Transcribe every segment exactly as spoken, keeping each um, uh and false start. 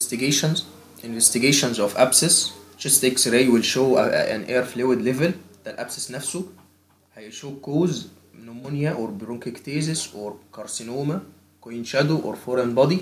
Investigations investigations of abscess. Chest X-ray will show a- a- an air fluid level. ده الابسس نفسه هيشو cause pneumonia or bronchiectasis or carcinoma, coin shadow or foreign body.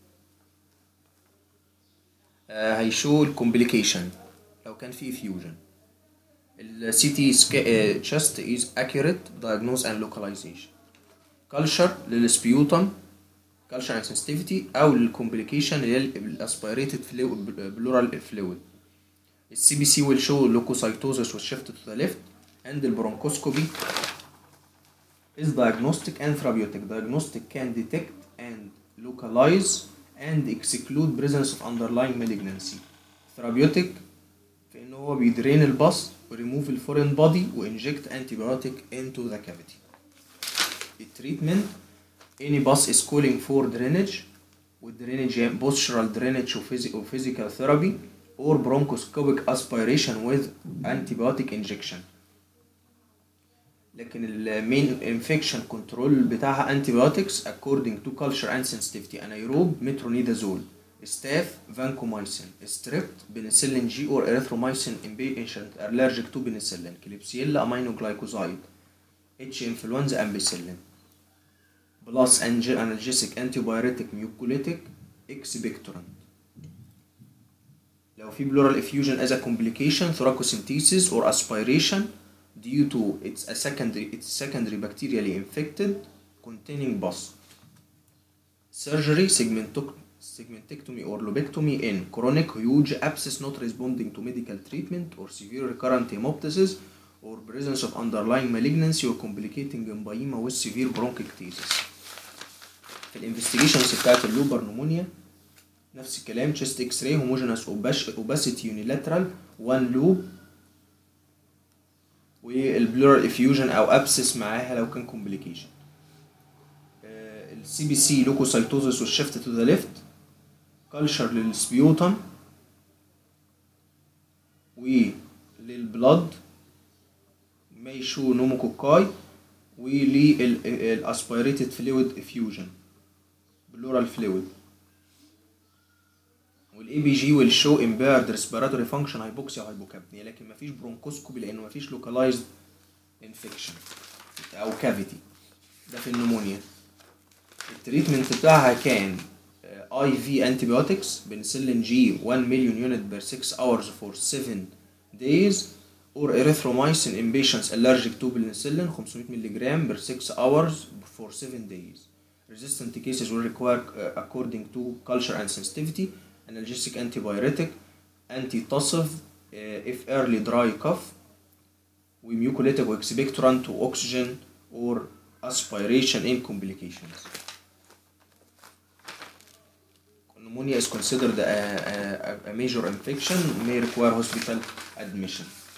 آه، هيشو الكومبليكيشن لو كان في effusion. ال سي تي chest is accurate diagnose and localization. culture للسبيوتم culture and sensitivity او للكومبليكيشن اللي هي الاسبيريتد بلورال فلويد. السي بي سي will show leukocytosis was shifted to the left, and the bronchoscopy is diagnostic and therapeutic. Diagnostic can detect and localize and exclude presence of underlying malignancy. Therapeutic في إن هو بيدرين البص وريموف الفورين بودي وانجكت antibiotic into the cavity. التريتمنت any bus is calling for drainage with drainage postural drainage or physical therapy or bronchoscopic aspiration with antibiotic injection. لكن المين infection control بتاعها antibiotics according to culture and sensitivity. anaerobe metronidazole, staph vancomycin, strep penicillin G or erythromycin in patient allergic to penicillin, klebsiella aminoglycoside, H influenza ampicillin, plus analgesic antibiotic mucolytic expectorant. لو في pleural effusion as a complication thoracocentesis or aspiration due to it's a secondary it's secondary bacterially infected containing pus. Surgery segmentoc- segmentectomy or lobectomy in chronic huge abscess not responding to medical treatment or severe recurrent hemoptysis or presence of underlying malignancy or complicating emphysema with severe bronchiectasis. في الانفستيجيشنز بتاعت اللوبر نمونيا نفس الكلام chest x-ray homogeneous opacity unilateral one loop والبلورال افيوجن او ابسس معاها لو كان كومبليكيشن. السي بي سي لوكوسايتوزس والشيفت تو ذا ليفت. كلشر للسبيوتم وللبلد ميشو نوموكوكاي وللاسبيريتد فلويد افيوجن بلورال فلويد. والاي بي جي will show impaired respiratory function hypoxia وهايبوكابنيا، لكن مفيش برونكوسكوبي لانه مفيش localized infection او cavity. ده في النمونيا. التريتمنت بتاعها كان اي في antibiotics بنسلين جي one million unit per six hours for seven days or erythromycin in patients allergic to penicillin five hundred milligrams per six hours for seven days. Resistant cases will require uh, according to culture and sensitivity analgesic antibiotic antitussive uh, if early dry cough وmucolytic expectorant to oxygen or aspiration in complications. Pneumonia is considered a, a, a major infection may require hospital admission.